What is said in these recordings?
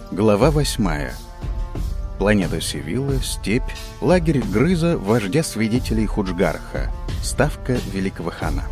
Глава 8. Планета Севилла, степь, лагерь Грыза, вождя свидетелей Худжгарха, ставка великого хана.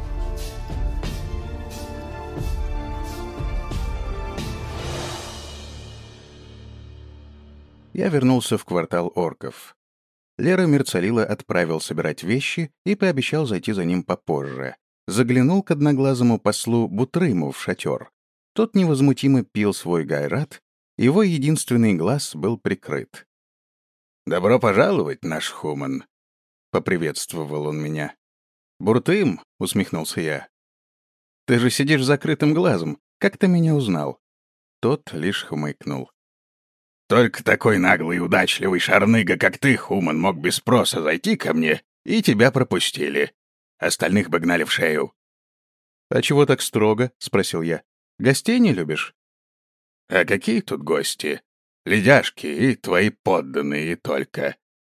Я вернулся в квартал орков. Лера Мерцалила отправил собирать вещи и пообещал зайти за ним попозже. Заглянул к одноглазому послу Бутрыму в шатер. Тот невозмутимо пил свой гайрат, его единственный глаз был прикрыт. «Добро пожаловать, наш Хуман!» — поприветствовал он меня. «Буртым!» — усмехнулся я. «Ты же сидишь с закрытым глазом. Как ты меня узнал?» Тот лишь хмыкнул. «Только такой наглый и удачливый шарныга, как ты, Хуман, мог без спроса зайти ко мне, и тебя пропустили. Остальных бы гнали в шею». «А чего так строго?» — спросил я. «Гостей не любишь?» «А какие тут гости? Ледяшки и твои подданные и только.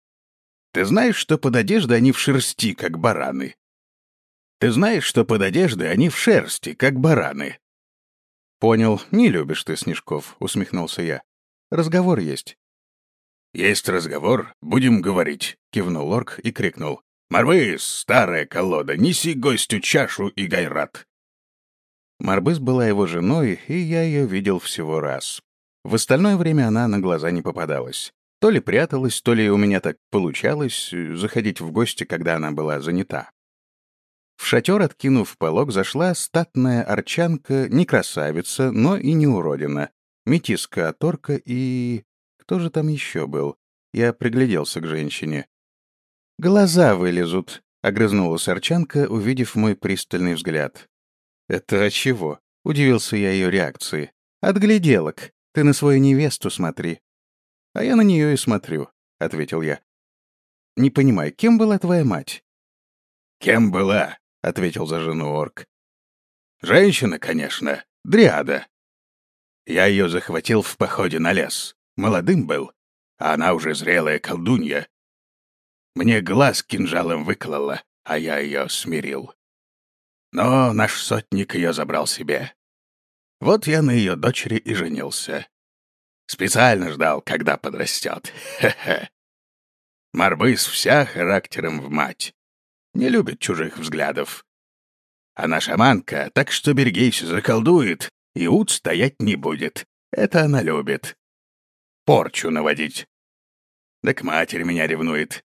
Ты знаешь, что под одеждой они в шерсти, как бараны? Ты знаешь, что под одеждой они в шерсти, как бараны?» «Понял, не любишь ты снежков», — усмехнулся я. «Разговор есть». «Есть разговор, будем говорить», — кивнул орк и крикнул. «Марвыс, старая колода, неси гостю чашу и гайрат». Марбыс была его женой, и я ее видел всего раз. В остальное время она на глаза не попадалась. То ли пряталась, то ли у меня так получалось заходить в гости, когда она была занята. В шатер, откинув полог, зашла статная арчанка, не красавица, но и не уродина, метиска от орка и... Кто же там еще был? Я пригляделся к женщине. «Глаза вылезут», — огрызнулась арчанка, увидев мой пристальный взгляд. «Это от чего?» — удивился я ее реакции. «От гляделок. Ты на свою невесту смотри». «А я на нее и смотрю», — ответил я. «Не понимаю, кем была твоя мать?» «Кем была?» — ответил за жену орк. «Женщина, конечно, дриада. Я ее захватил в походе на лес. Молодым был, а она уже зрелая колдунья. Мне глаз кинжалом выколола, а я ее смирил. Но наш сотник ее забрал себе. Вот я на ее дочери и женился. Специально ждал, когда подрастет. Хе-хе. Марбыс вся характером в мать. Не любит чужих взглядов. Она шаманка, так что берегись, заколдует, и ут стоять не будет. Это она любит. Порчу наводить. Да к матери меня ревнует.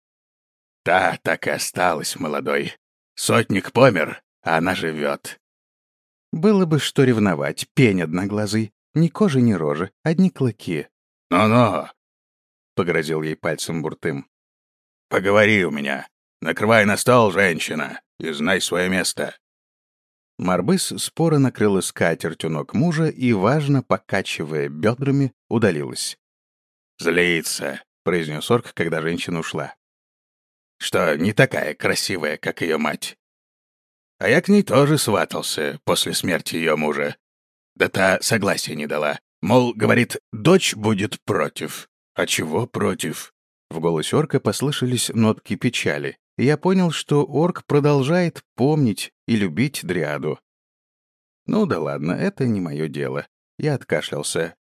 Та так и осталась молодой. Сотник помер, а она живет. Было бы что ревновать, пень одноглазый. Ни кожи, ни рожи, одни клыки. «Ну-ну!» — погрозил ей пальцем Буртым. «Поговори у меня. Накрывай на стол, женщина, и знай свое место». Марбыс споро накрыла скатерть у ног мужа и, важно покачивая бедрами, удалилась. «Злится», — произнес орк, когда женщина ушла. «Что, не такая красивая, как ее мать?» А я к ней тоже сватался после смерти ее мужа. Да та согласия не дала. Мол, говорит, дочь будет против. А чего против? В голосе орка послышались нотки печали, и я понял, что орк продолжает помнить и любить дриаду. Ну да ладно, это не мое дело. Я откашлялся.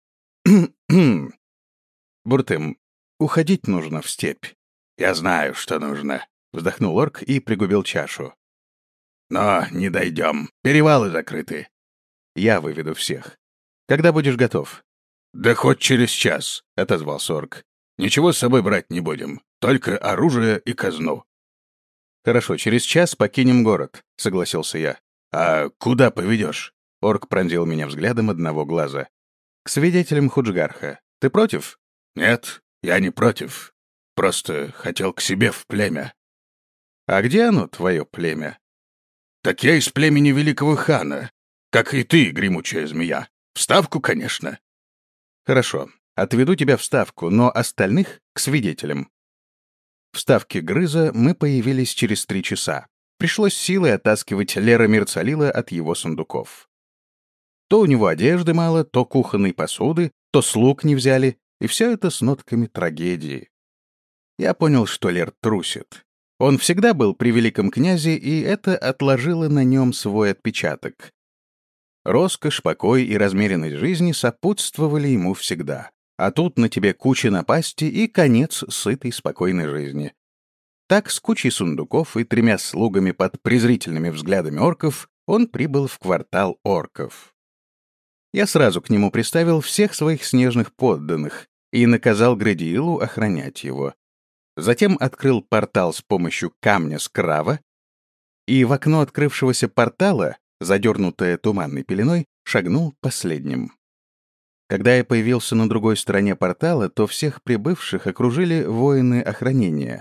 «Буртым, уходить нужно в степь». «Я знаю, что нужно», — вздохнул орк и пригубил чашу. «Но не дойдем. Перевалы закрыты». «Я выведу всех. Когда будешь готов?» «Да хоть через час», — отозвался орк. «Ничего с собой брать не будем. Только оружие и казну». «Хорошо, через час покинем город», — согласился я. «А куда поведешь?» Орк пронзил меня взглядом одного глаза. «К свидетелям Худжгарха. Ты против?» «Нет, я не против. Просто хотел к себе в племя». «А где оно, твое племя?» «Так я из племени великого хана. Как и ты, гремучая змея. В Ставку, конечно». «Хорошо, отведу тебя в Ставку, но остальных — к свидетелям». В Ставке Грыза мы появились через 3 часа. Пришлось силой оттаскивать Лера Мерцалила от его сундуков. То у него одежды мало, то кухонной посуды, то слуг не взяли, и все это с нотками трагедии. Я понял, что Лер трусит. Он всегда был при великом князе, и это отложило на нем свой отпечаток. Роскошь, покой и размеренность жизни сопутствовали ему всегда. А тут на тебе куча напасти и конец сытой, спокойной жизни. Так, с кучей сундуков и 3 слугами под презрительными взглядами орков, он прибыл в квартал орков. Я сразу к нему приставил всех своих снежных подданных и наказал Градиилу охранять его. Затем открыл портал с помощью камня скрава, и в окно открывшегося портала, задернутое туманной пеленой, шагнул последним. Когда я появился на другой стороне портала, то всех прибывших окружили воины охранения.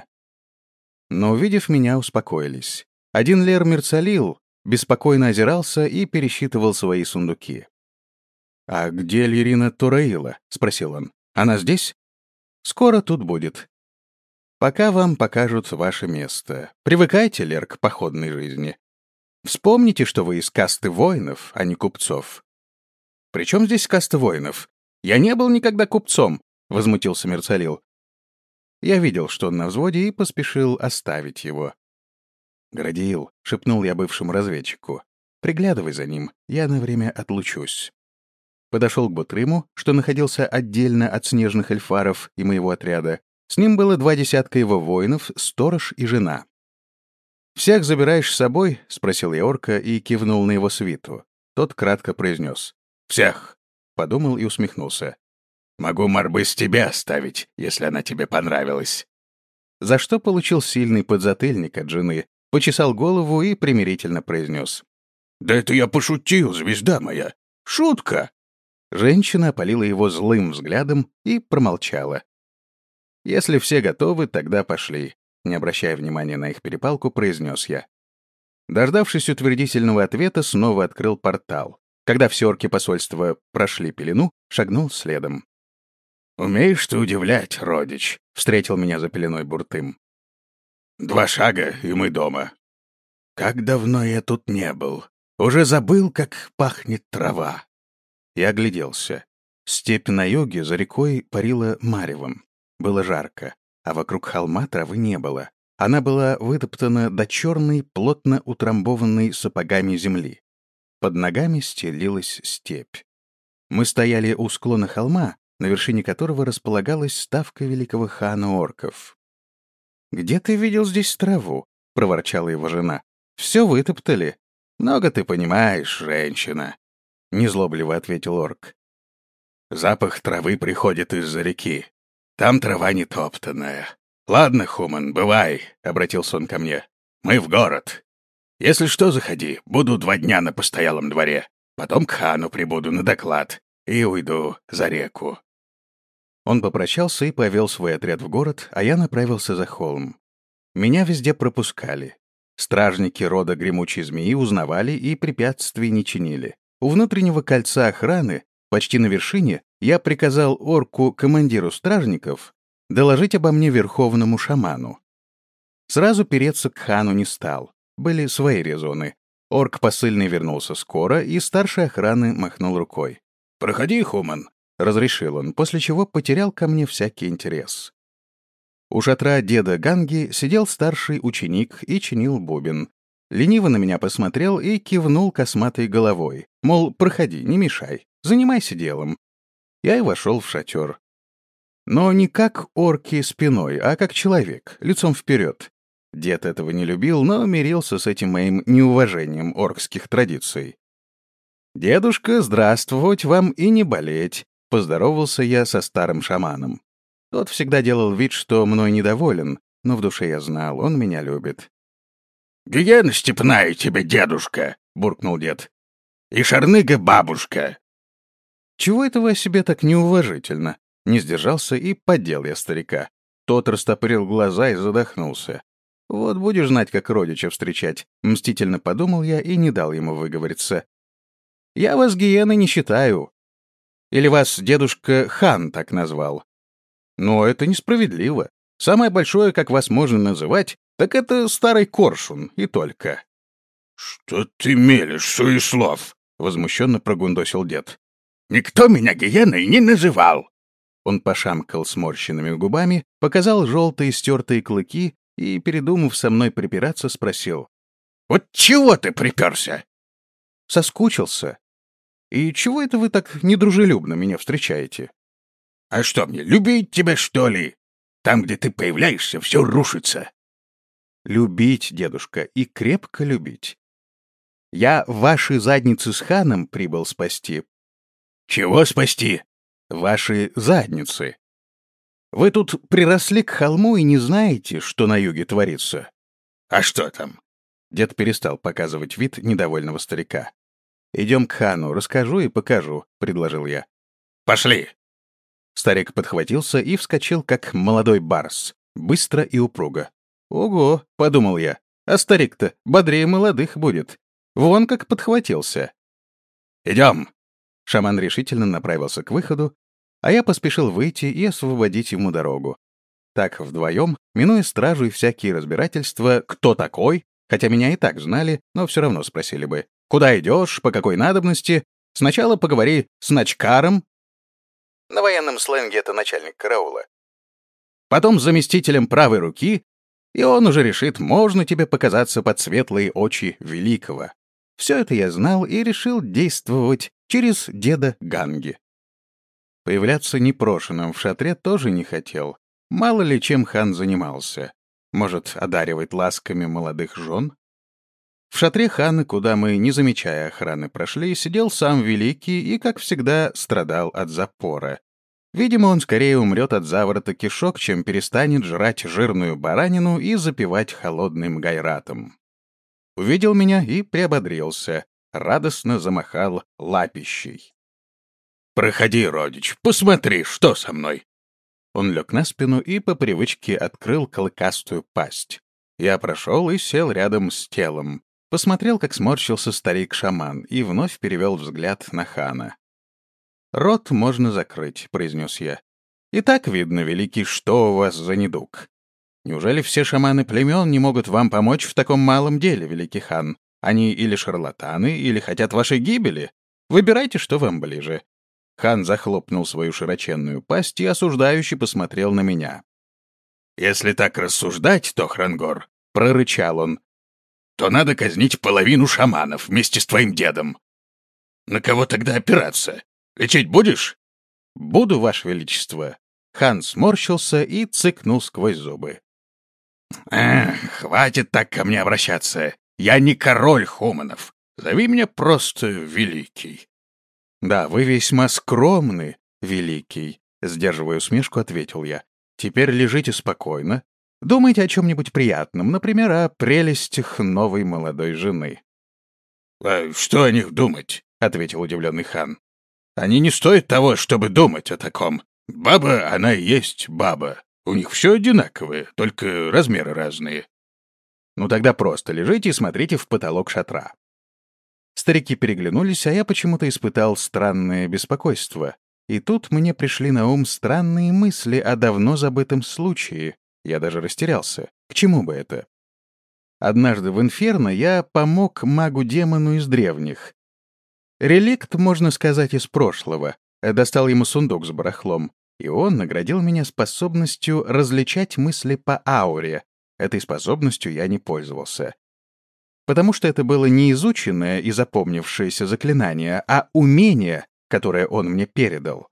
Но, увидев меня, успокоились. Один Лер Мерцалил беспокойно озирался и пересчитывал свои сундуки. «А где Лерина Тураила?» — спросил он. «Она здесь?» «Скоро тут будет. Пока вам покажут ваше место. Привыкайте, Лер, к походной жизни. Вспомните, что вы из касты воинов, а не купцов». «При чем здесь каста воинов? Я не был никогда купцом», — возмутился Мерцалил. Я видел, что он на взводе, и поспешил оставить его. «Градиил», — шепнул я бывшему разведчику, — «приглядывай за ним, я на время отлучусь». Подошел к Бутрыму, что находился отдельно от снежных эльфаров и моего отряда. С ним было 2 десятка его воинов, сторож и жена. «Всех забираешь с собой?» — спросил я орка и кивнул на его свиту. Тот кратко произнес: «Всех!» — подумал и усмехнулся. «Могу морбы с тебя оставить, если она тебе понравилась». За что получил сильный подзатыльник от жены, почесал голову и примирительно произнес: «Да это я пошутил, звезда моя! Шутка!» Женщина опалила его злым взглядом и промолчала. «Если все готовы, тогда пошли», — не обращая внимания на их перепалку, произнес я. Дождавшись утвердительного ответа, снова открыл портал. Когда все орки посольства прошли пелену, шагнул следом. «Умеешь ты удивлять, родич», — встретил меня за пеленой Буртым. «2 шага, и мы дома. Как давно я тут не был. Уже забыл, как пахнет трава». Я огляделся. Степь на юге за рекой парила маревом. Было жарко, а вокруг холма травы не было. Она была вытоптана до черной, плотно утрамбованной сапогами земли. Под ногами стелилась степь. Мы стояли у склона холма, на вершине которого располагалась ставка великого хана орков. «Где ты видел здесь траву?» — проворчала его жена. «Все вытоптали. Много ты понимаешь, женщина», — незлобливо ответил орк. «Запах травы приходит из-за реки. Там трава не топтанная. Ладно, Хуман, бывай», — обратился он ко мне. «Мы в город. Если что, заходи. Буду 2 дня на постоялом дворе. Потом к хану прибуду на доклад и уйду за реку». Он попрощался и повел свой отряд в город, а я направился за холм. Меня везде пропускали. Стражники рода гремучей змеи узнавали и препятствий не чинили. У внутреннего кольца охраны, почти на вершине, я приказал орку-командиру стражников доложить обо мне верховному шаману. Сразу переться к хану не стал. Были свои резоны. Орк посыльный вернулся скоро, и старший охраны махнул рукой. «Проходи, Хуман», — разрешил он, после чего потерял ко мне всякий интерес. У шатра деда Ганги сидел старший ученик и чинил бубен. Лениво на меня посмотрел и кивнул косматой головой. Мол, проходи, не мешай, занимайся делом. Я и вошел в шатер. Но не как орки спиной, а как человек, лицом вперед. Дед этого не любил, но мирился с этим моим неуважением оркских традиций. «Дедушка, здравствовать вам и не болеть», — поздоровался я со старым шаманом. Тот всегда делал вид, что мной недоволен, но в душе я знал, он меня любит. «Гиена степная тебе, дедушка!» — буркнул дед. «И шарныга бабушка!» «Чего это вы о себе так неуважительно?» Не сдержался и поддел я старика. Тот растопырил глаза и задохнулся. «Вот будешь знать, как родича встречать», — мстительно подумал я и не дал ему выговориться. «Я вас гиеной не считаю. Или вас дедушка хан так назвал. Но это несправедливо. Самое большое, как вас можно называть, так это старый коршун, и только». «Что ты мелешь, суеслов?» — возмущенно прогундосил дед. «Никто меня гиеной не называл!» Он пошамкал сморщенными губами, показал желтые стертые клыки и, передумав со мной припираться, спросил. «Вот чего ты приперся?» «Соскучился. И чего это вы так недружелюбно меня встречаете?» А что мне, любить тебя, что ли? Там, где ты появляешься, все рушится. Любить, дедушка, и крепко любить. Я ваши задницы с ханом прибыл спасти. Чего спасти? Ваши задницы. Вы тут приросли к холму и не знаете, что на юге творится. А что там? Дед перестал показывать вид недовольного старика. «Идем к хану, расскажу и покажу», — предложил я. Пошли. Старик подхватился и вскочил, как молодой барс, быстро и упруго. «Ого», — подумал я, — «а старик-то бодрее молодых будет. Вон как подхватился». Идем. Шаман решительно направился к выходу, а я поспешил выйти и освободить ему дорогу. Так, вдвоем, минуя стражу и всякие разбирательства, кто такой, хотя меня и так знали, но все равно спросили бы, куда идешь, по какой надобности, сначала поговори с начкаром, на военном сленге это начальник караула, потом с заместителем правой руки, и он уже решит, можно тебе показаться под светлые очи великого. Все это я знал и решил действовать через деда Ганги. Появляться непрошенным в шатре тоже не хотел. Мало ли чем хан занимался. Может, одаривать ласками молодых жен? В шатре хана, куда мы, не замечая охраны, прошли, сидел сам Великий и, как всегда, страдал от запора. Видимо, он скорее умрет от заворота кишок, чем перестанет жрать жирную баранину и запивать холодным гайратом. Увидел меня и приободрился, радостно замахал лапищей. Проходи, родич, посмотри, что со мной. Он лег на спину и по привычке открыл клыкастую пасть. Я прошел и сел рядом с телом. Посмотрел, как сморщился старик-шаман, и вновь перевел взгляд на хана. «Рот можно закрыть», — произнес я. «И так видно, великий, что у вас за недуг. Неужели все шаманы племен не могут вам помочь в таком малом деле, великий хан? Они или шарлатаны, или хотят вашей гибели. Выбирайте, что вам ближе». Хан захлопнул свою широченную пасть и осуждающе посмотрел на меня. «Если так рассуждать, Тохрангор, — Прорычал он, — то надо казнить половину шаманов вместе с твоим дедом. На кого тогда опираться? Лечить будешь?» «Буду, ваше величество». Хан сморщился и цыкнул сквозь зубы. Хватит так ко мне обращаться. Я не король хуманов. Зови меня просто Великий». «Да, вы весьма скромны, великий», — сдерживая усмешку, ответил я. «Теперь лежите спокойно. Думайте о чем-нибудь приятном, например, о прелестях новой молодой жены». «А что о них думать?» — ответил удивленный хан. «Они не стоят того, чтобы думать о таком. Баба, она и есть баба. У них все одинаковое, только размеры разные». «Ну тогда просто лежите и смотрите в потолок шатра». Старики переглянулись, а я почему-то испытал странное беспокойство. И тут мне пришли на ум странные мысли о давно забытом случае. Я даже растерялся. К чему бы это? Однажды в Инферно я помог магу-демону из древних. Реликт, можно сказать, из прошлого. Достал ему сундук с барахлом, и он наградил меня способностью различать мысли по ауре. Этой способностью я не пользовался. Потому что это было не изученное и запомнившееся заклинание, а умение, которое он мне передал.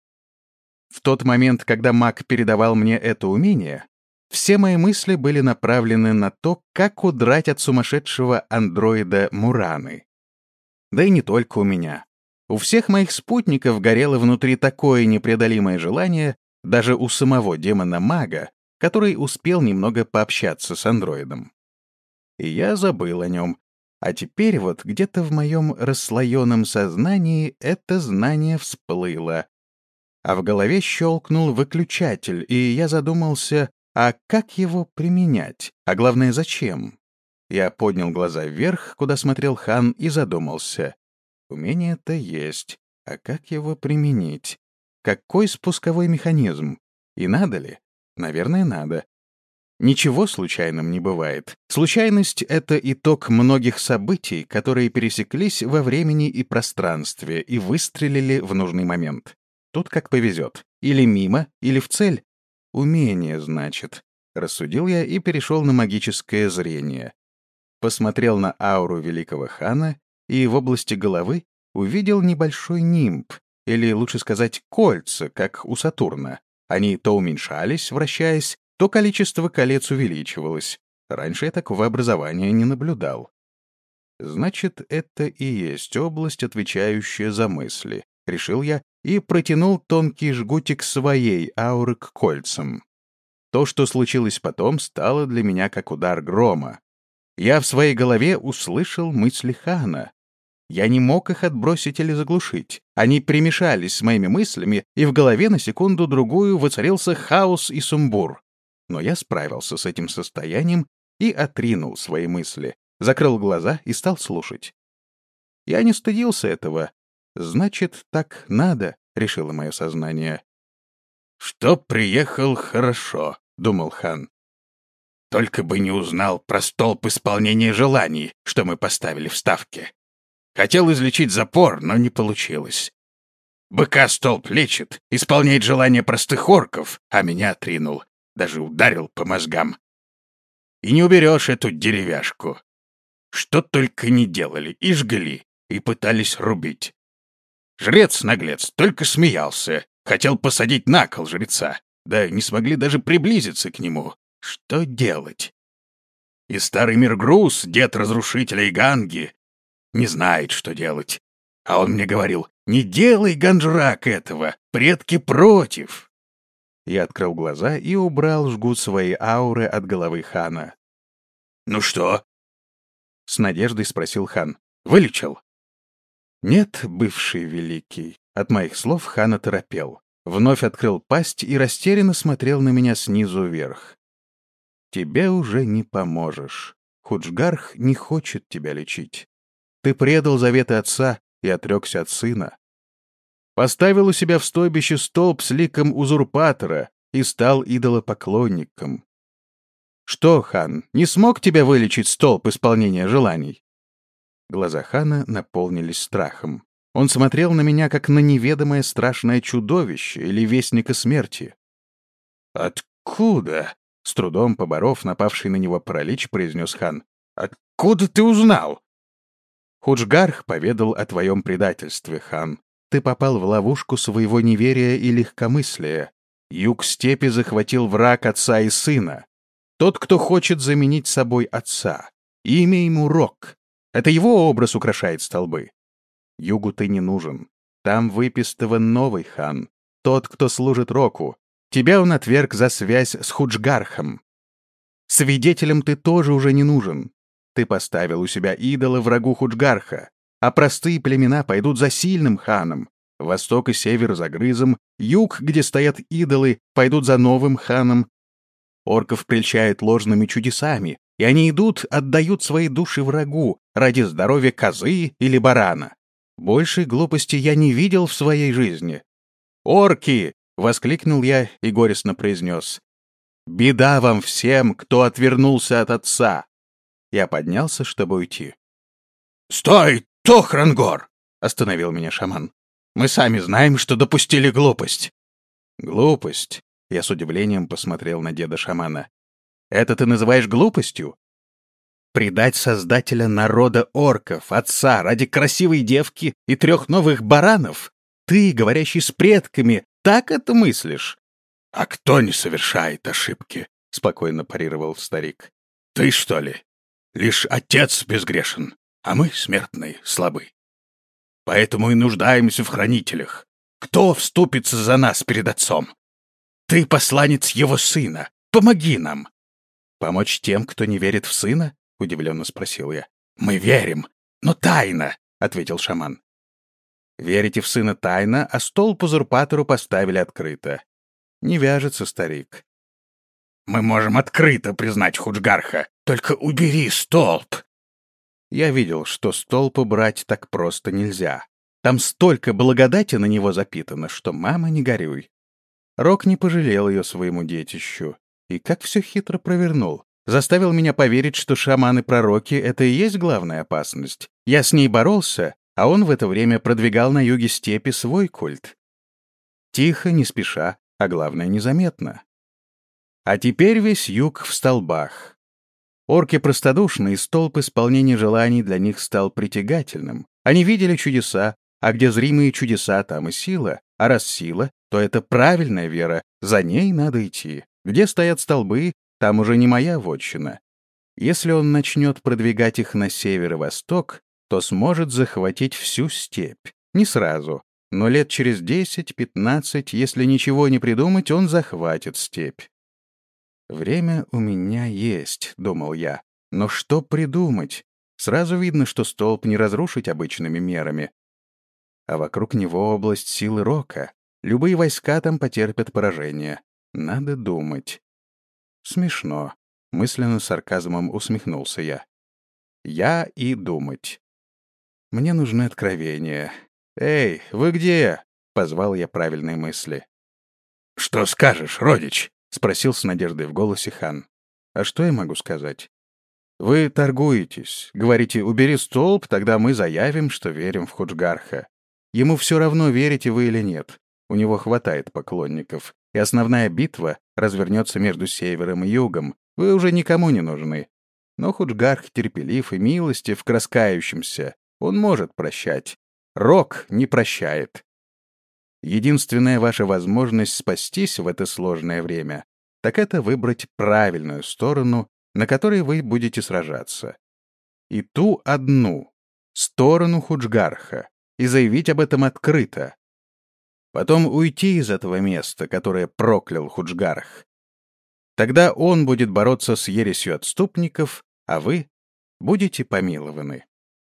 В тот момент, когда маг передавал мне это умение, все мои мысли были направлены на то, как удрать от сумасшедшего андроида Мураны. Да и не только у меня. У всех моих спутников горело внутри такое непреодолимое желание, даже у самого демона-мага, который успел немного пообщаться с андроидом. И я забыл о нем. А теперь вот где-то в моем расслоенном сознании это знание всплыло. А в голове щелкнул выключатель, и я задумался, а как его применять? А главное, зачем? Я поднял глаза вверх, куда смотрел хан, и задумался. Умение-то есть, а как его применить? Какой спусковой механизм? И надо ли? Наверное, надо. Ничего случайным не бывает. Случайность — это итог многих событий, которые пересеклись во времени и пространстве и выстрелили в нужный момент. Тут как повезет. Или мимо, или в цель. Умение, значит. Рассудил я и перешел на магическое зрение. Посмотрел на ауру великого хана и в области головы увидел небольшой нимб, или, лучше сказать, кольца, как у Сатурна, Они то уменьшались, вращаясь, то количество колец увеличивалось. Раньше я такого образования не наблюдал. Значит, это и есть область, отвечающая за мысли, решил я и протянул тонкий жгутик своей ауры к кольцам. То, что случилось потом, стало для меня как удар грома. Я в своей голове услышал мысли Хана. Я не мог их отбросить или заглушить. Они перемешались с моими мыслями, и в голове на секунду-другую воцарился хаос и сумбур. Но я справился с этим состоянием и отринул свои мысли, закрыл глаза и стал слушать. Я не стыдился этого. Значит, так надо, решило мое сознание. «Что приехал, хорошо», — думал Хан. «Только бы не узнал про столб исполнения желаний, что мы поставили в ставке. Хотел излечить запор, но не получилось. Быка столб лечит, исполняет желания простых орков, а меня отринул, даже ударил по мозгам. И не уберешь эту деревяшку. Что только не делали, и жгли, и пытались рубить. Жрец-наглец только смеялся, хотел посадить на кол жреца, да не смогли даже приблизиться к нему. Что делать? И старый Миргрус, дед разрушителя Иганги, не знает, что делать. А он мне говорил: «Не делай, Ганжрак, этого, предки против». Я открыл глаза и убрал жгут своей ауры от головы Хана. «Ну что?» — с надеждой спросил Хан. «Вылечил?» «Нет, бывший великий». От моих слов Хан оторопел. Вновь открыл пасть и растерянно смотрел на меня снизу вверх. «Тебе уже не поможешь. Худжгарх не хочет тебя лечить. Ты предал заветы отца и отрекся от сына. Поставил у себя в стойбище столб с ликом узурпатора и стал идолопоклонником. Что, Хан, не смог тебя вылечить столб исполнения желаний?» Глаза Хана наполнились страхом. Он смотрел на меня, как на неведомое страшное чудовище или вестника смерти. «Откуда?» — с трудом поборов напавший на него паралич, произнес Хан. «Откуда ты узнал?» «Худжгарх поведал о твоем предательстве, Хан. Ты попал в ловушку своего неверия и легкомыслия. Юг степи захватил враг отца и сына. Тот, кто хочет заменить собой отца. Имя ему Рок. Это его образ украшает столбы. Югу ты не нужен. Там выпистыван новый хан. Тот, кто служит Року. Тебя он отверг за связь с Худжгархом. Свидетелем ты тоже уже не нужен. Ты поставил у себя идола врагу Худжгарха, а простые племена пойдут за сильным ханом. Восток и север за Грызом, юг, где стоят идолы, пойдут за новым ханом. Орков прельщают ложными чудесами, и они идут, отдают свои души врагу ради здоровья козы или барана. Большей глупости я не видел в своей жизни. «Орки!» — воскликнул я и горестно произнес. «Беда вам всем, кто отвернулся от отца!» Я поднялся, чтобы уйти. «Стой, Тохрангор!» — остановил меня шаман. «Мы сами знаем, что допустили глупость». «Глупость?» — я с удивлением посмотрел на деда шамана. «Это ты называешь глупостью? Предать создателя народа орков, отца, ради красивой девки и 3 новых баранов? Ты, говорящий с предками, так это мыслишь?» «А кто не совершает ошибки?» — спокойно парировал старик. «Ты, что ли? Лишь отец безгрешен, а мы, смертные, слабы. Поэтому и нуждаемся в хранителях. Кто вступится за нас перед отцом? Ты посланец его сына. Помоги нам!» «Помочь тем, кто не верит в сына?» — удивленно спросил я. «Мы верим, но тайно», — ответил шаман. «Верите в сына тайно, а столб узурпатору поставили открыто. Не вяжется, старик». «Мы можем открыто признать Худжгарха, только убери столб». Я видел, что столб убрать так просто нельзя. Там столько благодати на него запитано, что мама не горюй. Рок не пожалел ее своему детищу. И как все хитро провернул. Заставил меня поверить, что шаманы-пророки — это и есть главная опасность. Я с ней боролся, а он в это время продвигал на юге степи свой культ. Тихо, не спеша, а главное, незаметно. А теперь весь юг в столбах. Орки простодушны, и столб исполнения желаний для них стал притягательным. Они видели чудеса, а где зримые чудеса, там и сила. А раз сила, то это правильная вера, За ней надо идти. Где стоят столбы, там уже не моя вотчина. Если он начнет продвигать их на север и восток, то сможет захватить всю степь. Не сразу, но лет через 10-15, если ничего не придумать, он захватит степь. «Время у меня есть», — думал я. «Но что придумать? Сразу видно, что столб не разрушить обычными мерами. А вокруг него область силы Рока. Любые войска там потерпят поражение. Надо думать». «Смешно», — мысленно с сарказмом усмехнулся я. «Я и думать. Мне нужны откровения. Эй, вы где?» — позвал я правильные мысли. «Что скажешь, родич?» — спросил с надеждой в голосе хан. «А что я могу сказать? Вы торгуетесь, говорите, убери столб, тогда мы заявим, что верим в Худжгарха. Ему все равно, верите вы или нет. У него хватает поклонников, и основная битва развернется между севером и югом. Вы уже никому не нужны. Но Худжгарх терпелив и милостив к раскающимся. Он может прощать. Рок не прощает. Единственная ваша возможность спастись в это сложное время, так это выбрать правильную сторону, на которой вы будете сражаться. И ту одну, сторону Худжгарха, и заявить об этом открыто. Потом уйти из этого места, которое проклял Худжгарх. Тогда он будет бороться с ересью отступников, а вы будете помилованы.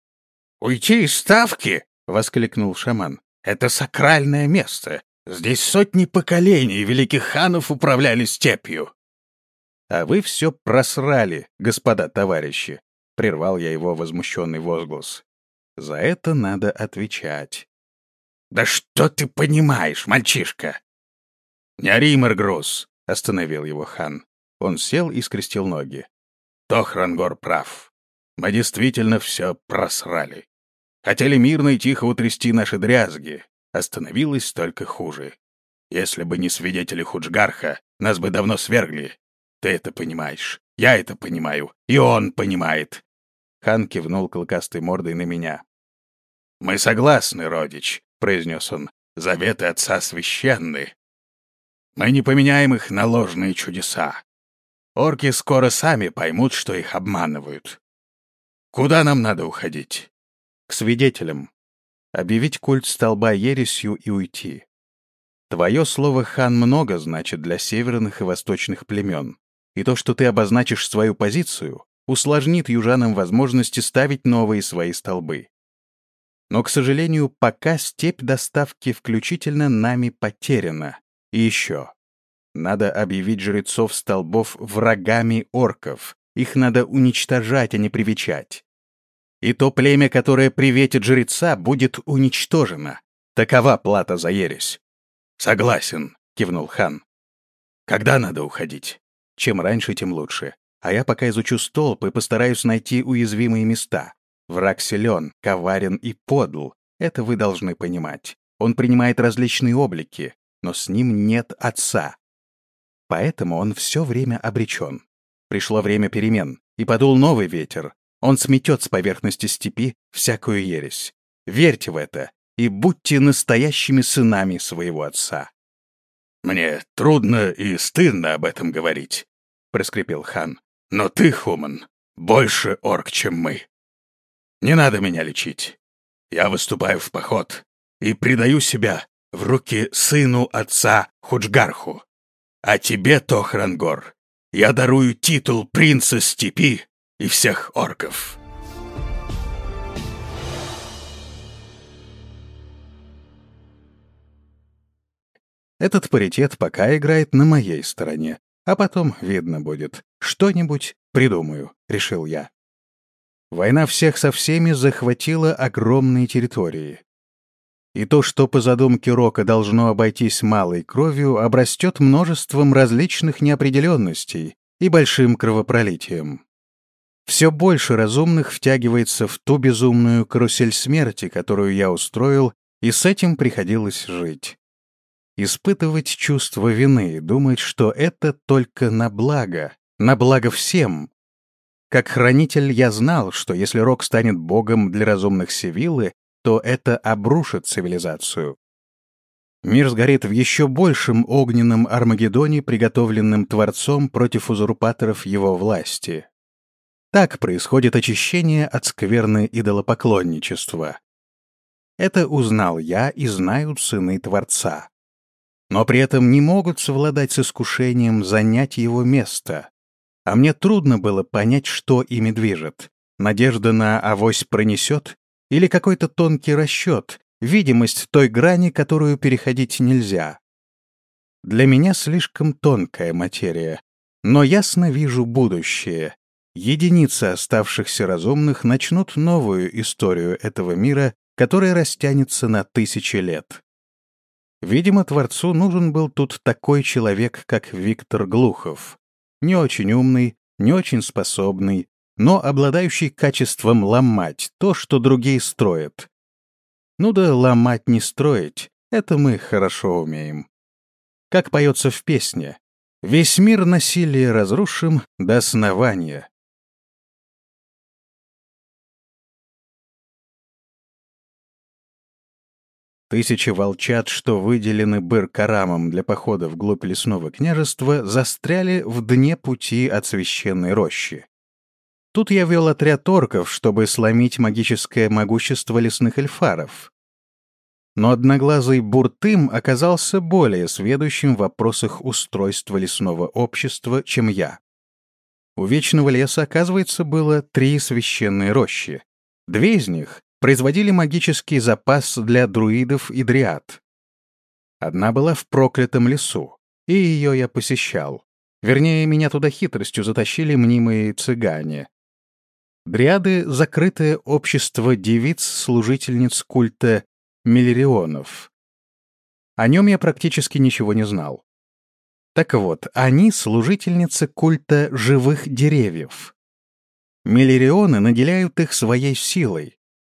«Уйти из ставки?» — воскликнул шаман. «Это сакральное место. Здесь сотни поколений великих ханов управляли степью». «А вы все просрали, господа товарищи», — прервал я его возмущенный возглас. «За это надо отвечать». «Да что ты понимаешь, мальчишка?» «Не ори, Маргрус», — остановил его хан. Он сел и скрестил ноги. «Тохрангор прав. Мы действительно все просрали. Хотели мирно и тихо утрясти наши дрязги. Остановилось только хуже. Если бы не свидетели Худжгарха, нас бы давно свергли. Ты это понимаешь, я это понимаю, и он понимает». Хан кивнул клыкастой мордой на меня. «Мы согласны, родич», — произнес он. «Заветы отца священны. Мы не поменяем их на ложные чудеса. Орки скоро сами поймут, что их обманывают. Куда нам надо уходить?» «К свидетелям. Объявить культ столба ересью и уйти. Твое слово, хан, много значит для северных и восточных племен. И то, что ты обозначишь свою позицию, усложнит южанам возможности ставить новые свои столбы. Но, к сожалению, пока степь доставки включительно нами потеряна. И еще. Надо объявить жрецов столбов врагами орков. Их надо уничтожать, а не привечать. И то племя, которое приветит жреца, будет уничтожено. Такова плата за ересь». «Согласен», — кивнул хан. «Когда надо уходить?» «Чем раньше, тем лучше. А я пока изучу столб и постараюсь найти уязвимые места. Враг силен, коварен и подл. Это вы должны понимать. Он принимает различные облики, но с ним нет отца. Поэтому он все время обречен. Пришло время перемен, и подул новый ветер. Он сметет с поверхности степи всякую ересь. Верьте в это и будьте настоящими сынами своего отца». «Мне трудно и стыдно об этом говорить», — проскрипел хан. «Но ты, Хуман, больше орк, чем мы. Не надо меня лечить. Я выступаю в поход и предаю себя в руки сыну отца Худжгарху. А тебе, Тохрангор, я дарую титул принца степи и всех орков». Этот паритет пока играет на моей стороне, а потом видно будет. Что-нибудь придумаю, решил я. Война всех со всеми захватила огромные территории. И то, что по задумке Рока должно обойтись малой кровью, обрастет множеством различных неопределенностей и большим кровопролитием. Все больше разумных втягивается в ту безумную карусель смерти, которую я устроил, и с этим приходилось жить. Испытывать чувство вины, думать, что это только на благо всем. Как хранитель я знал, что если Рок станет богом для разумных Севиллы, то это обрушит цивилизацию. Мир сгорит в еще большем огненном Армагеддоне, приготовленном Творцом против узурпаторов его власти. Так происходит очищение от скверны идолопоклонничества. Это узнал я и знают сыны Творца. Но при этом не могут совладать с искушением занять его место. А мне трудно было понять, что ими движет. Надежда на авось пронесет или какой-то тонкий расчет, видимость той грани, которую переходить нельзя. Для меня слишком тонкая материя, но ясно вижу будущее. Единицы оставшихся разумных начнут новую историю этого мира, которая растянется на тысячи лет. Видимо, Творцу нужен был тут такой человек, как Виктор Глухов. Не очень умный, не очень способный, но обладающий качеством ломать то, что другие строят. Ну да ломать не строить, это мы хорошо умеем. Как поется в песне: «Весь мир насилие разрушим до основания». Тысячи волчат, что выделены Быр-Карамом для похода вглубь лесного княжества, застряли в дне пути от священной рощи. Тут я вел отряд орков, чтобы сломить магическое могущество лесных эльфаров. Но одноглазый Буртым оказался более сведущим в вопросах устройства лесного общества, чем я. У Вечного леса, оказывается, было 3 священные рощи. 2 из них производили магический запас для друидов и дриад. Одна была в проклятом лесу, и ее я посещал. Вернее, меня туда хитростью затащили мнимые цыгане. Дриады — закрытое общество девиц-служительниц культа Миллерионов. О нем я практически ничего не знал. Так вот, они — служительницы культа живых деревьев. Миллерионы наделяют их своей силой.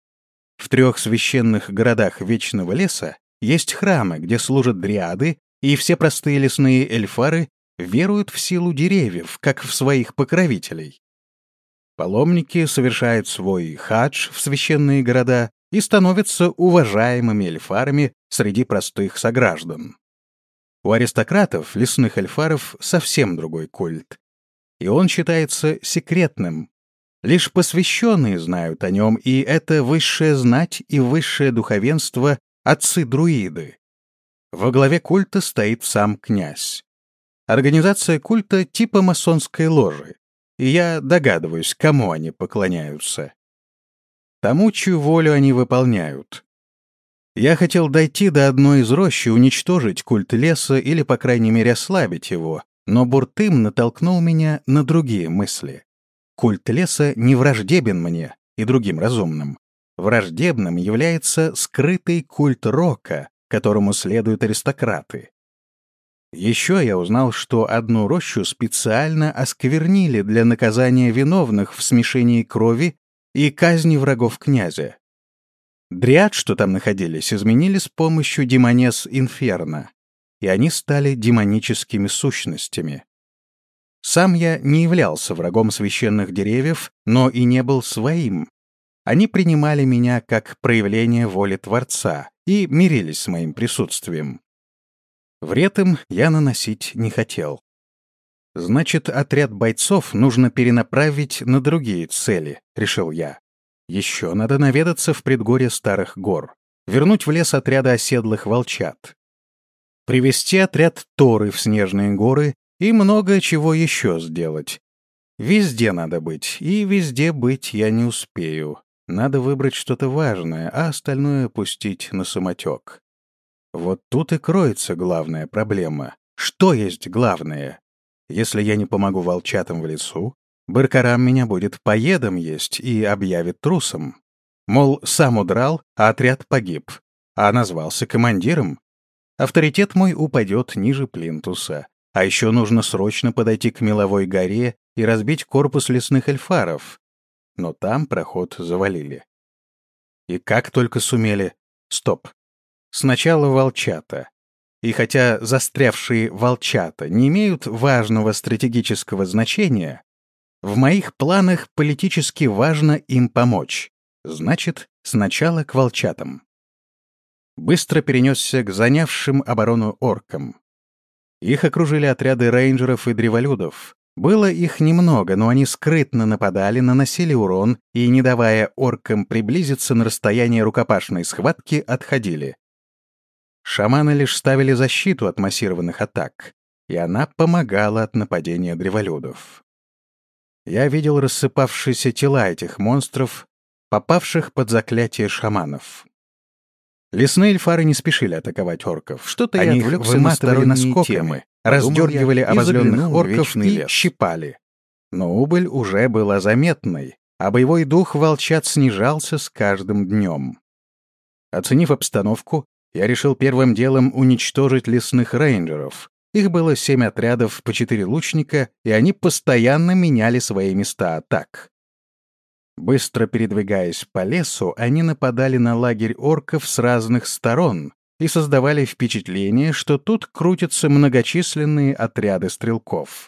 В 3 священных городах Вечного леса есть храмы, где служат дриады, и все простые лесные эльфары веруют в силу деревьев, как в своих покровителей. Паломники совершают свой хадж в священные города и становятся уважаемыми эльфарами среди простых сограждан. У аристократов, лесных эльфаров, совсем другой культ. И он считается секретным. Лишь посвященные знают о нем, и это высшая знать и высшее духовенство — отцы-друиды. Во главе культа стоит сам князь. Организация культа типа масонской ложи, и я догадываюсь, кому они поклоняются. Тому, чью волю они выполняют. Я хотел дойти до одной из рощ и уничтожить культ леса или, по крайней мере, ослабить его, но Буртым натолкнул меня на другие мысли. Культ леса не враждебен мне и другим разумным. Враждебным является скрытый культ рока, которому следуют аристократы. Еще я узнал, что одну рощу специально осквернили для наказания виновных в смешении крови и казни врагов князя. Дриад, что там находились, изменили с помощью демонес Инферно, и они стали демоническими сущностями. Сам я не являлся врагом священных деревьев, но и не был своим. Они принимали меня как проявление воли Творца и мирились с моим присутствием. Вред им я наносить не хотел. Значит, отряд бойцов нужно перенаправить на другие цели, решил я. Еще надо наведаться в предгорье Старых гор, вернуть в лес отряда оседлых волчат, привести отряд Торы в Снежные горы и много чего еще сделать. Везде надо быть, и везде быть я не успею. Надо выбрать что-то важное, а остальное пустить на самотек. Вот тут и кроется главная проблема. Что есть главное? Если я не помогу волчатам в лесу, Быр-Карам меня будет поедом есть и объявит трусом. Мол, сам удрал, а отряд погиб, а назвался командиром. Авторитет мой упадет ниже плинтуса. А еще нужно срочно подойти к Меловой горе и разбить корпус лесных эльфаров. Но там проход завалили. И как только сумели... Стоп. Сначала волчата. И хотя застрявшие волчата не имеют важного стратегического значения, в моих планах политически важно им помочь. Значит, сначала к волчатам. быстро перенесся к занявшим оборону оркам. Их окружили отряды рейнджеров и древолюдов. Было их немного, но они скрытно нападали, наносили урон и, не давая оркам приблизиться на расстояние рукопашной схватки, отходили. Шаманы лишь ставили защиту от массированных атак, и она помогала от нападения древолюдов. Я видел рассыпавшиеся тела этих монстров, попавших под заклятие шаманов. Лесные эльфары не спешили атаковать орков. Что-то я отвлекся на сторонние темы, раздергивали обозленных орков и щипали. Но убыль уже была заметной, а боевой дух волчат снижался с каждым днем. Оценив обстановку, я решил первым делом уничтожить лесных рейнджеров. Их было 7 отрядов по 4 лучника, и они постоянно меняли свои места атак. Быстро передвигаясь по лесу, они нападали на лагерь орков с разных сторон и создавали впечатление, что тут крутятся многочисленные отряды стрелков.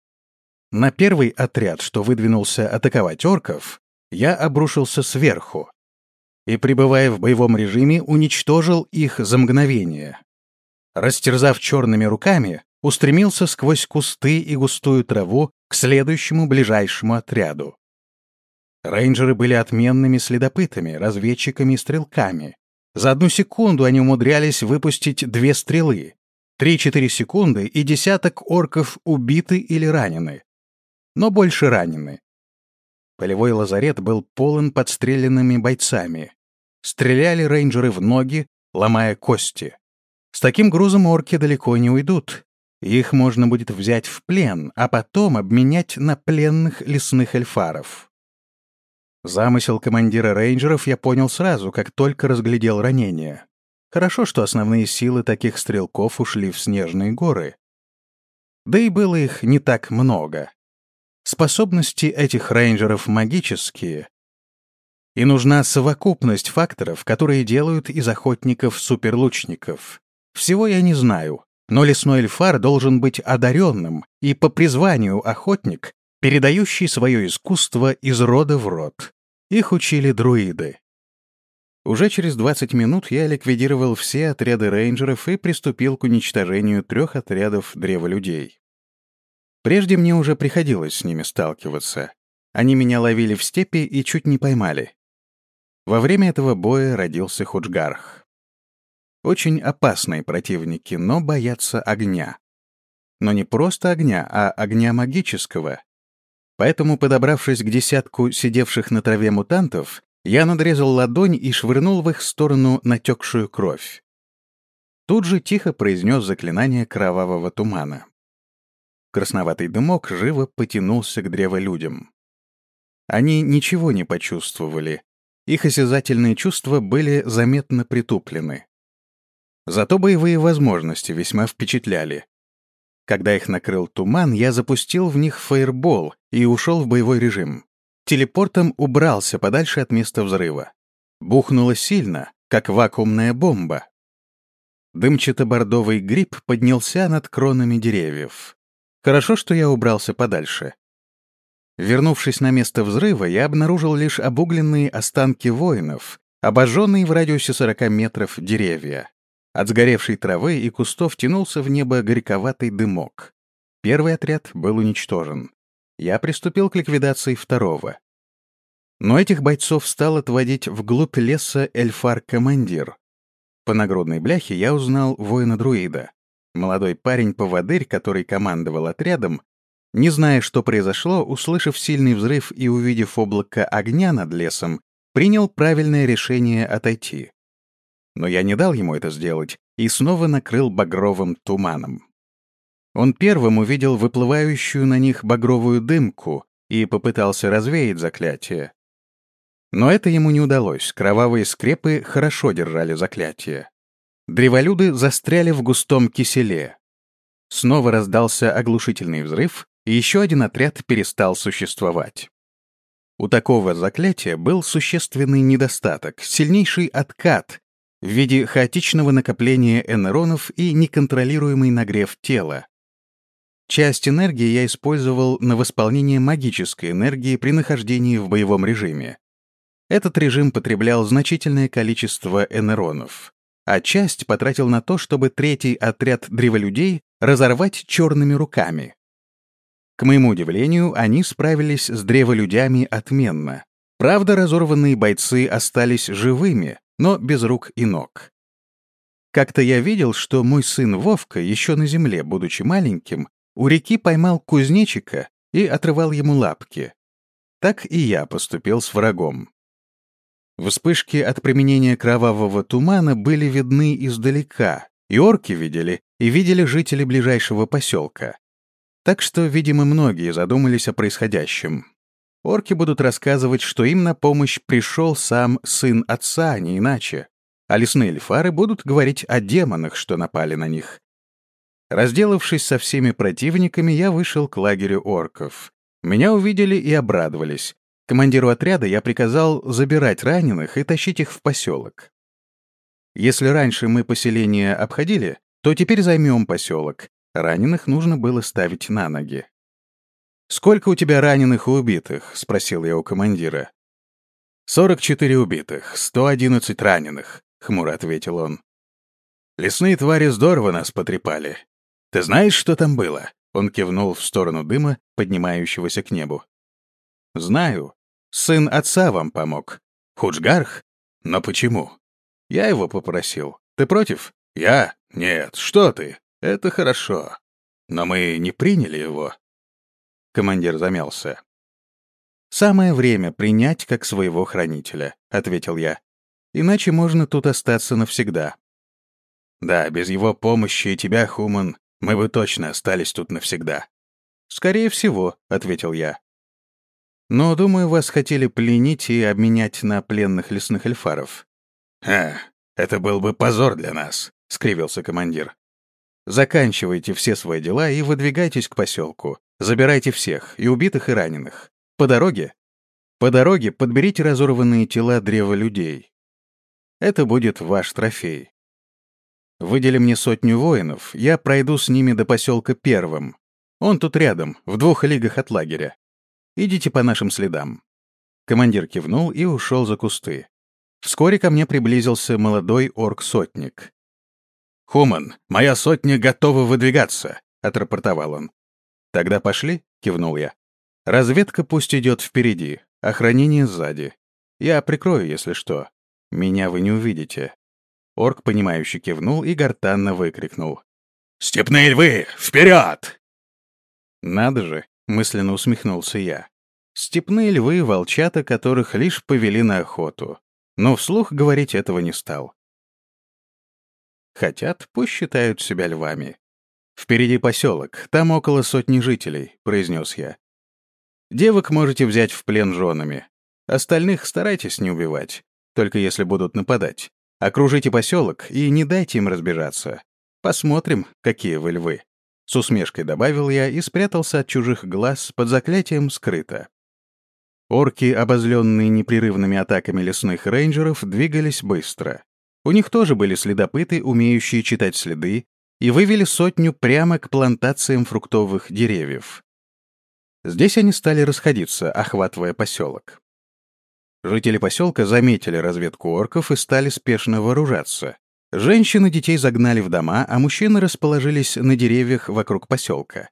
На первый отряд, что выдвинулся атаковать орков, я обрушился сверху и, пребывая в боевом режиме, уничтожил их за мгновение. Растерзав черными руками, устремился сквозь кусты и густую траву к следующему ближайшему отряду. Рейнджеры были отменными следопытами, разведчиками и стрелками. За 1 секунду они умудрялись выпустить 2 стрелы. 3-4 секунды, и десяток орков убиты или ранены. Но больше ранены. Полевой лазарет был полон подстреленными бойцами. Стреляли рейнджеры в ноги, ломая кости. С таким грузом орки далеко не уйдут. Их можно будет взять в плен, а потом обменять на пленных лесных эльфаров. Замысел командира рейнджеров я понял сразу, как только разглядел ранения. Хорошо, что основные силы таких стрелков ушли в снежные горы. Да и было их не так много. Способности этих рейнджеров магические, и нужна совокупность факторов, которые делают из охотников суперлучников. Всего я не знаю, но лесной эльфар должен быть одаренным и по призванию охотник, передающий свое искусство из рода в род. Их учили друиды. Уже через 20 минут я ликвидировал все отряды рейнджеров и приступил к уничтожению 3 отрядов древолюдей. Прежде мне уже приходилось с ними сталкиваться. Они меня ловили в степи и чуть не поймали. Во время этого боя родился Худжгарх. Очень опасные противники, но боятся огня. Но не просто огня, а огня магического. Поэтому, подобравшись к десятку сидевших на траве мутантов, я надрезал ладонь и швырнул в их сторону натекшую кровь. Тут же тихо произнес заклинание кровавого тумана. Красноватый дымок живо потянулся к древолюдям. Они ничего не почувствовали. Их осязательные чувства были заметно притуплены. Зато боевые возможности весьма впечатляли. Когда их накрыл туман, я запустил в них фаербол и ушел в боевой режим. Телепортом убрался подальше от места взрыва. Бухнуло сильно, как вакуумная бомба. Дымчато-бордовый гриб поднялся над кронами деревьев. Хорошо, что я убрался подальше. Вернувшись на место взрыва, я обнаружил лишь обугленные останки воинов, обожженные в радиусе 40 метров деревья. От сгоревшей травы и кустов тянулся в небо горьковатый дымок. Первый отряд был уничтожен. Я приступил к ликвидации второго. Но этих бойцов стал отводить вглубь леса эльфар-командир. По нагрудной бляхе я узнал воина-друида. Молодой парень-поводырь, который командовал отрядом, не зная, что произошло, услышав сильный взрыв и увидев облако огня над лесом, принял правильное решение отойти. Но я не дал ему это сделать и снова накрыл багровым туманом. Он первым увидел выплывающую на них багровую дымку и попытался развеять заклятие. Но это ему не удалось, кровавые скрепы хорошо держали заклятие. Древолюды застряли в густом киселе. Снова раздался оглушительный взрыв, и еще один отряд перестал существовать. У такого заклятия был существенный недостаток, сильнейший откат в виде хаотичного накопления энеронов и неконтролируемый нагрев тела. Часть энергии я использовал на восполнение магической энергии при нахождении в боевом режиме. Этот режим потреблял значительное количество энеронов. а часть потратил на то, чтобы третий отряд древолюдей разорвать черными руками. К моему удивлению, они справились с древолюдями отменно. Правда, разорванные бойцы остались живыми, но без рук и ног. Как-то я видел, что мой сын Вовка, еще на земле, будучи маленьким, у реки поймал кузнечика и отрывал ему лапки. Так и я поступил с врагом. Вспышки от применения кровавого тумана были видны издалека, и орки видели, и видели жители ближайшего поселка. Так что, видимо, многие задумались о происходящем. Орки будут рассказывать, что им на помощь пришел сам сын отца, а не иначе. А лесные эльфары будут говорить о демонах, что напали на них. Разделавшись со всеми противниками, я вышел к лагерю орков. Меня увидели и обрадовались. Командиру отряда я приказал забирать раненых и тащить их в поселок. Если раньше мы поселение обходили, то теперь займем поселок. Раненых нужно было ставить на ноги. «Сколько у тебя раненых и убитых?» — спросил я у командира. 44 убитых, 111 раненых», — хмуро ответил он. «Лесные твари здорово нас потрепали. Ты знаешь, что там было?» Он кивнул в сторону дыма, поднимающегося к небу. «Знаю. Сын отца вам помог. Худжгарх? Но почему?» «Я его попросил. Ты против?» «Я? Нет, что ты. Это хорошо. Но мы не приняли его». Командир замялся. «Самое время принять как своего хранителя», — ответил я. «Иначе можно тут остаться навсегда». «Да, без его помощи и тебя, Хуман, мы бы точно остались тут навсегда». «Скорее всего», — ответил я. «Но, думаю, вас хотели пленить и обменять на пленных лесных эльфаров». «Это был бы позор для нас», — скривился командир. «Заканчивайте все свои дела и выдвигайтесь к поселку. Забирайте всех, и убитых, и раненых. По дороге подберите разорванные тела древолюдей. Это будет ваш трофей. Выдели мне 100 воинов, я пройду с ними до поселка первым. Он тут рядом, в 2 лигах от лагеря. Идите по нашим следам». Командир кивнул и ушел за кусты. Вскоре ко мне приблизился молодой орк-сотник. «Хуман, моя сотня готова выдвигаться», — отрапортовал он. «Тогда пошли», — кивнул я. «Разведка пусть идет впереди, охранение сзади. Я прикрою, если что. Меня вы не увидите». Орк, понимающе кивнул и гортанно выкрикнул. «Степные львы, вперед!» «Надо же», — мысленно усмехнулся я. «Степные львы — волчата, которых лишь повели на охоту». Но вслух говорить этого не стал. Хотят, пусть считают себя львами. «Впереди поселок, там около 100 жителей», — произнес я. «Девок можете взять в плен женами. Остальных старайтесь не убивать, только если будут нападать. Окружите поселок и не дайте им разбежаться. Посмотрим, какие вы львы». С усмешкой добавил я и спрятался от чужих глаз под заклятием «скрыто». Орки, обозленные непрерывными атаками лесных рейнджеров, двигались быстро. У них тоже были следопыты, умеющие читать следы, и вывели 100 прямо к плантациям фруктовых деревьев. Здесь они стали расходиться, охватывая поселок. Жители поселка заметили разведку орков и стали спешно вооружаться. Женщин и детей загнали в дома, а мужчины расположились на деревьях вокруг поселка.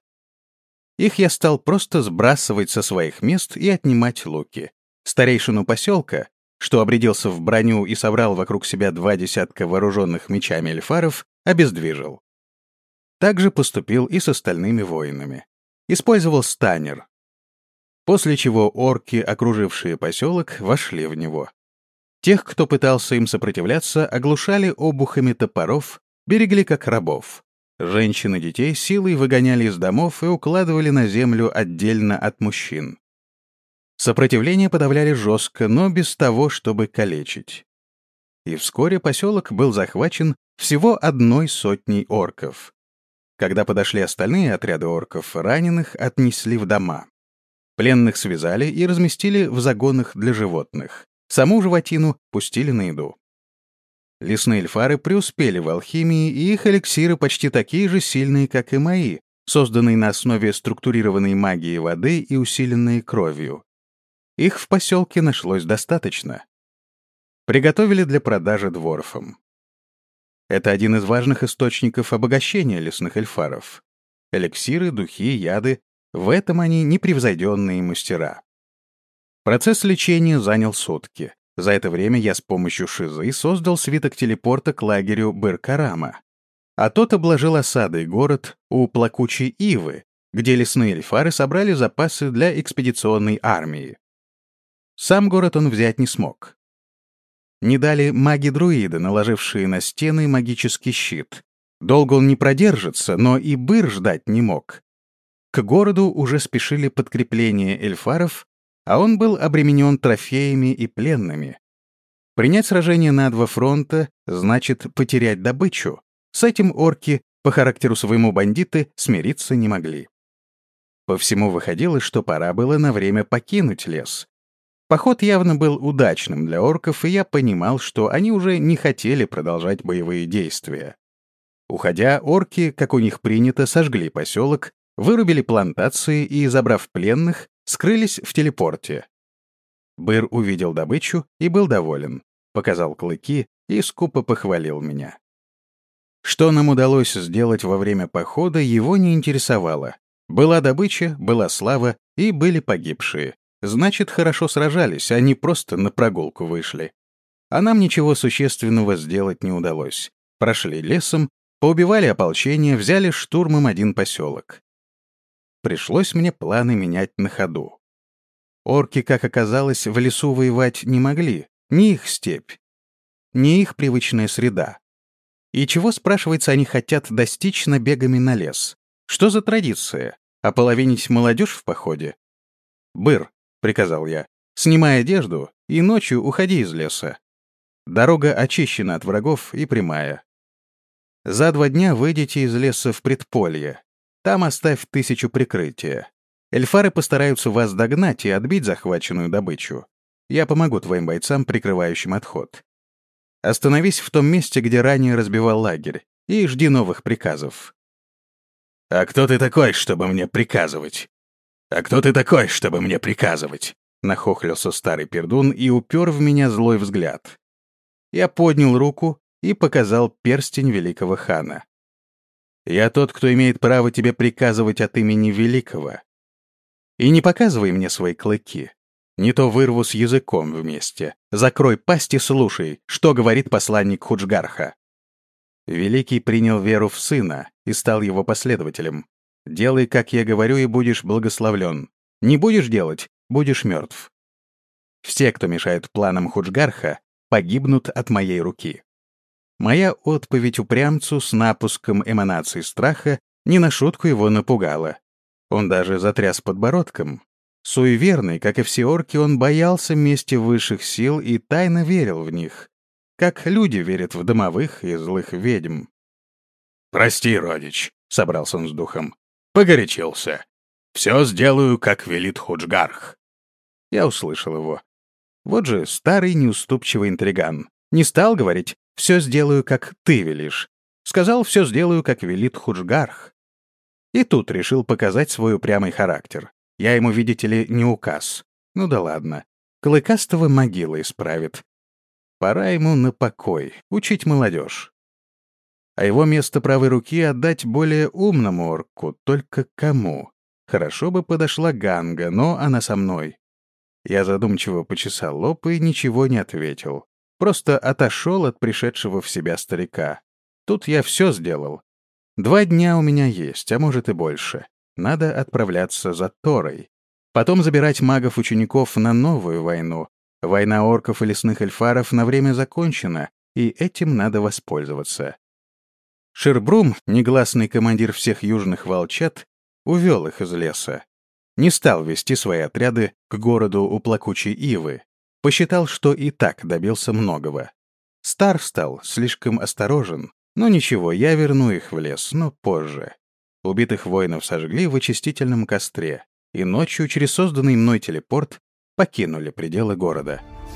Их я стал просто сбрасывать со своих мест и отнимать луки. Старейшину поселка, что обрядился в броню и собрал вокруг себя 20 вооруженных мечами эльфаров, обездвижил. Так же поступил и с остальными воинами. Использовал станер. После чего орки, окружившие поселок, вошли в него. Тех, кто пытался им сопротивляться, оглушали обухами топоров, берегли как рабов. Женщин и детей силой выгоняли из домов и укладывали на землю отдельно от мужчин. Сопротивление подавляли жестко, но без того, чтобы калечить. И вскоре поселок был захвачен всего 100 орков. Когда подошли остальные отряды орков, раненых отнесли в дома. Пленных связали и разместили в загонах для животных. Саму животину пустили на еду. Лесные эльфары преуспели в алхимии, и их эликсиры почти такие же сильные, как и мои, созданные на основе структурированной магии воды и усиленные кровью. Их в поселке нашлось достаточно. Приготовили для продажи дворфам. Это один из важных источников обогащения лесных эльфаров. Эликсиры, духи, яды — в этом они непревзойденные мастера. Процесс лечения занял сутки. За это время я с помощью шизы создал свиток телепорта к лагерю Быр-Карама. А тот обложил осадой город у плакучей ивы, где лесные эльфары собрали запасы для экспедиционной армии. Сам город он взять не смог. Не дали маги-друиды, наложившие на стены магический щит. Долго он не продержится, но и Быр ждать не мог. К городу уже спешили подкрепления эльфаров, а он был обременен трофеями и пленными. Принять сражение на два фронта значит потерять добычу. С этим орки, по характеру своему бандиты, смириться не могли. По всему выходило, что пора было на время покинуть лес. Поход явно был удачным для орков, и я понимал, что они уже не хотели продолжать боевые действия. Уходя, орки, как у них принято, сожгли поселок, вырубили плантации и, забрав пленных, скрылись в телепорте. Быр увидел добычу и был доволен, показал клыки и скупо похвалил меня. Что нам удалось сделать во время похода, его не интересовало. Была добыча, была слава и были погибшие. Значит, хорошо сражались, а не просто на прогулку вышли. А нам ничего существенного сделать не удалось. Прошли лесом, поубивали ополчение, взяли штурмом один поселок. Пришлось мне планы менять на ходу. Орки, как оказалось, в лесу воевать не могли, не их степь, не их привычная среда. И чего, спрашивается, они хотят достичь набегами на лес? Что за традиция? Ополовинить молодежь в походе? «Быр», — приказал я, — «снимай одежду и ночью уходи из леса. Дорога очищена от врагов и прямая. За 2 дня выйдите из леса в предполье. Там оставь 1000 прикрытия. Эльфары постараются вас догнать и отбить захваченную добычу. Я помогу твоим бойцам, прикрывающим отход. Остановись в том месте, где ранее разбивал лагерь, и жди новых приказов». «А кто ты такой, чтобы мне приказывать? А кто ты такой, чтобы мне приказывать?» Нахохлился старый пердун и упер в меня злой взгляд. Я поднял руку и показал перстень великого хана. «Я тот, кто имеет право тебе приказывать от имени великого. И не показывай мне свои клыки. Не то вырву с языком вместе. Закрой пасть и слушай, что говорит посланник Худжгарха». Великий принял веру в сына и стал его последователем. «Делай, как я говорю, и будешь благословлен. Не будешь делать — будешь мертв. Все, кто мешает планам Худжгарха, погибнут от моей руки». Моя отповедь упрямцу с напуском эманации страха не на шутку его напугала. Он даже затряс подбородком. Суеверный, как и все орки, он боялся мести высших сил и тайно верил в них, как люди верят в домовых и злых ведьм. «Прости, родич», — собрался он с духом. «Погорячился. Все сделаю, как велит Худжгарх». Я услышал его. Вот же старый неуступчивый интриган. Не стал говорить «все сделаю, как ты велишь». Сказал «все сделаю, как велит Худжгарх». И тут решил показать свой упрямый характер. Я ему, видите ли, не указ. Ну да ладно. Клыкастого могила исправит. Пора ему на покой, учить молодежь. А его место правой руки отдать более умному орку, только кому? Хорошо бы подошла Ганга, но она со мной. Я задумчиво почесал лоб и ничего не ответил. Просто отошел от пришедшего в себя старика. Тут я все сделал. 2 дня у меня есть, а может и больше. Надо отправляться за Торой. Потом забирать магов-учеников на новую войну. Война орков и лесных эльфаров на время закончена, и этим надо воспользоваться. Ширбрум, негласный командир всех южных волчат, увел их из леса. Не стал вести свои отряды к городу у плакучей ивы. Посчитал, что и так добился многого. Стар стал, слишком осторожен. Но ничего, я верну их в лес, но позже. Убитых воинов сожгли в очистительном костре, и ночью через созданный мной телепорт покинули пределы города.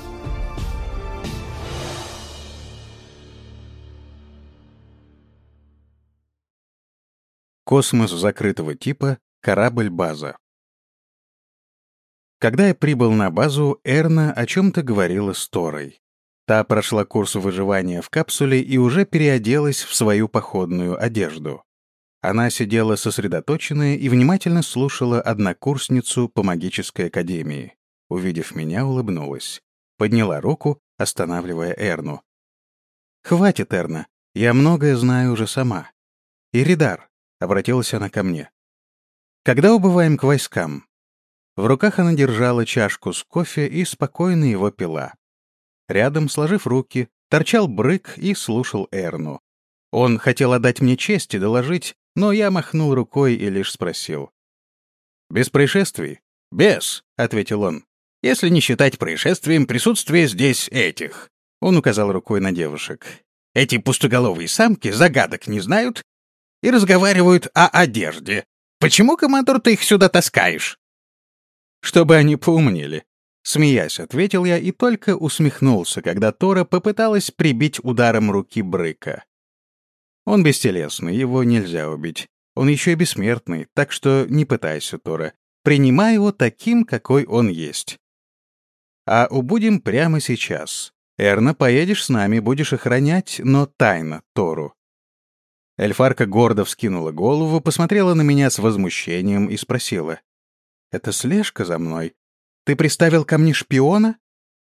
Космос закрытого типа, корабль-база. Когда я прибыл на базу, Эрна о чем-то говорила с Торой. Та прошла курс выживания в капсуле и уже переоделась в свою походную одежду. Она сидела сосредоточенная и внимательно слушала однокурсницу по магической академии. Увидев меня, улыбнулась. Подняла руку, останавливая Эрну. «Хватит, Эрна, я многое знаю уже сама. Иридар», — обратилась она ко мне. «Когда убываем к войскам?» В руках она держала чашку с кофе и спокойно его пила. Рядом, сложив руки, торчал Брык и слушал Эрну. Он хотел отдать мне честь и доложить, но я махнул рукой и лишь спросил. «Без происшествий?» «Без», — ответил он. «Если не считать происшествием присутствие здесь этих». Он указал рукой на девушек. «Эти пустоголовые самки загадок не знают и разговаривают о одежде. Почему, командор, ты их сюда таскаешь?» «Чтобы они поумнели», — смеясь, ответил я и только усмехнулся, когда Тора попыталась прибить ударом руки Брыка. Он бестелесный, его нельзя убить. Он еще и бессмертный, так что не пытайся, Тора. Принимай его таким, какой он есть. А убудем прямо сейчас. Эрна, поедешь с нами, будешь охранять, но тайно Тору. Эльфарка гордо вскинула голову, посмотрела на меня с возмущением и спросила. «Это слежка за мной? Ты приставил ко мне шпиона?»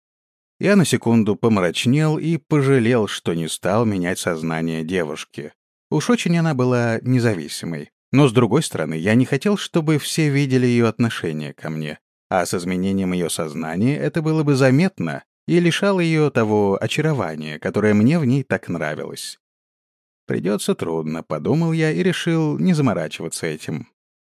Я на секунду помрачнел и пожалел, что не стал менять сознание девушки. Уж очень она была независимой. Но, с другой стороны, я не хотел, чтобы все видели ее отношение ко мне. А с изменением ее сознания это было бы заметно и лишало ее того очарования, которое мне в ней так нравилось. «Придется трудно», — подумал я и решил не заморачиваться этим.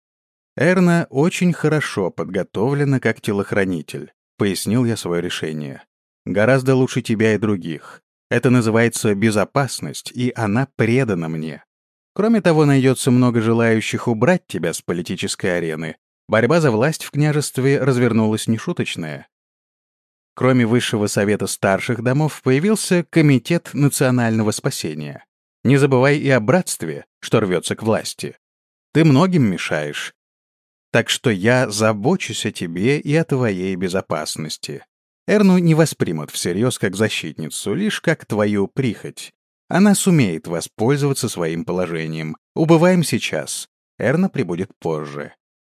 «Эрна очень хорошо подготовлена как телохранитель», — пояснил я свое решение. «Гораздо лучше тебя и других. Это называется безопасность, и она предана мне. Кроме того, найдется много желающих убрать тебя с политической арены. Борьба за власть в княжестве развернулась нешуточная. Кроме Высшего совета старших домов появился Комитет национального спасения. Не забывай и о братстве, что рвется к власти. Ты многим мешаешь. Так что я забочусь о тебе и о твоей безопасности. Эрну не воспримут всерьез как защитницу, лишь как твою прихоть. Она сумеет воспользоваться своим положением. Убываем сейчас. Эрна прибудет позже».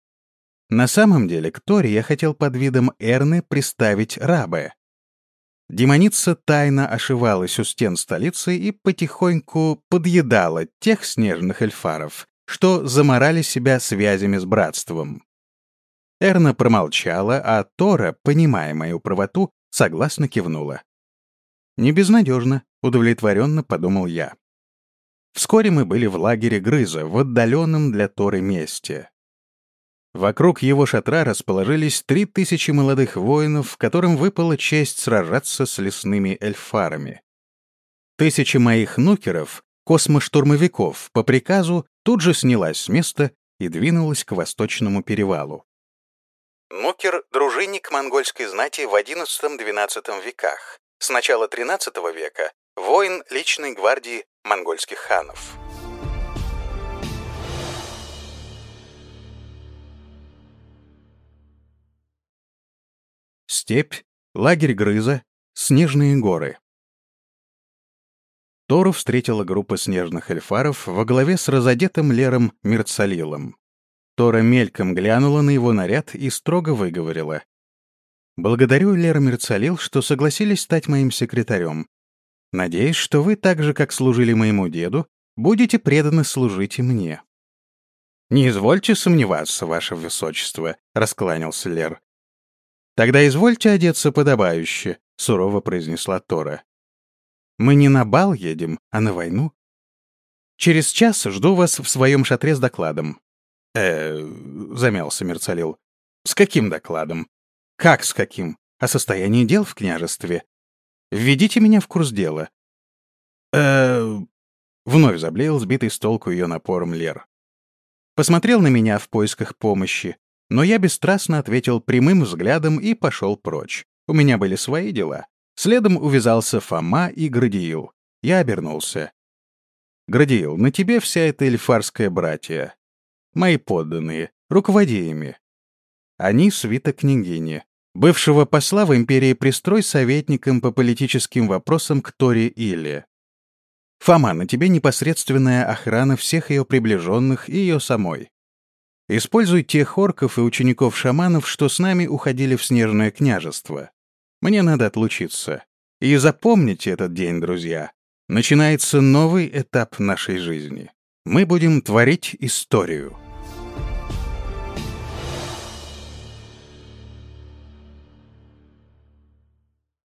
На самом деле к Торе я хотел под видом Эрны приставить Рабе. Демоница тайно ошивалась у стен столицы и потихоньку подъедала тех снежных эльфаров, что заморали себя связями с братством. Эрна промолчала, а Тора, понимая мою правоту, согласно кивнула. «Не безнадежно», — удовлетворенно подумал я. Вскоре мы были в лагере Грыза, в отдаленном для Торы месте. Вокруг его шатра расположились 3000 молодых воинов, которым выпала честь сражаться с лесными эльфарами. 1000 моих нукеров, космоштурмовиков, по приказу тут же снялась с места и двинулась к восточному перевалу. Нукер — дружинник монгольской знати в XI-XII веках. С начала XIII века — воин личной гвардии монгольских ханов. Степь, лагерь Грыза, снежные горы. Тору встретила группа снежных эльфаров во главе с разодетым Лером Мирцалилом. Тора мельком глянула на его наряд и строго выговорила. «Благодарю, Лер Мирцалил, что согласились стать моим секретарем. Надеюсь, что вы, так же, как служили моему деду, будете преданы служить и мне». «Не извольте сомневаться, ваше высочество», — раскланялся Лер. «Тогда извольте одеться подобающе», — сурово произнесла Тора. «Мы не на бал едем, а на войну. Через час жду вас в своем шатре с докладом». Замялся Мирцалил. «С каким докладом?» «Как с каким? О состоянии дел в княжестве. Введите меня в курс дела». Вновь заблеял сбитый с толку ее напором Лер. Посмотрел на меня в поисках помощи, но я бесстрастно ответил прямым взглядом и пошел прочь. У меня были свои дела. Следом увязался Фома и Градиил. Я обернулся. «Градиил, на тебе вся эта эльфарская братья. Мои подданные, руководи ими. Они свита княгини. Бывшего посла в империи пристрой советником по политическим вопросам к Тори-Иле. Фома, на тебе непосредственная охрана всех ее приближенных и ее самой. Используй тех орков и учеников-шаманов, что с нами уходили в Снежное княжество. Мне надо отлучиться. И запомните этот день, друзья. Начинается новый этап нашей жизни. Мы будем творить историю.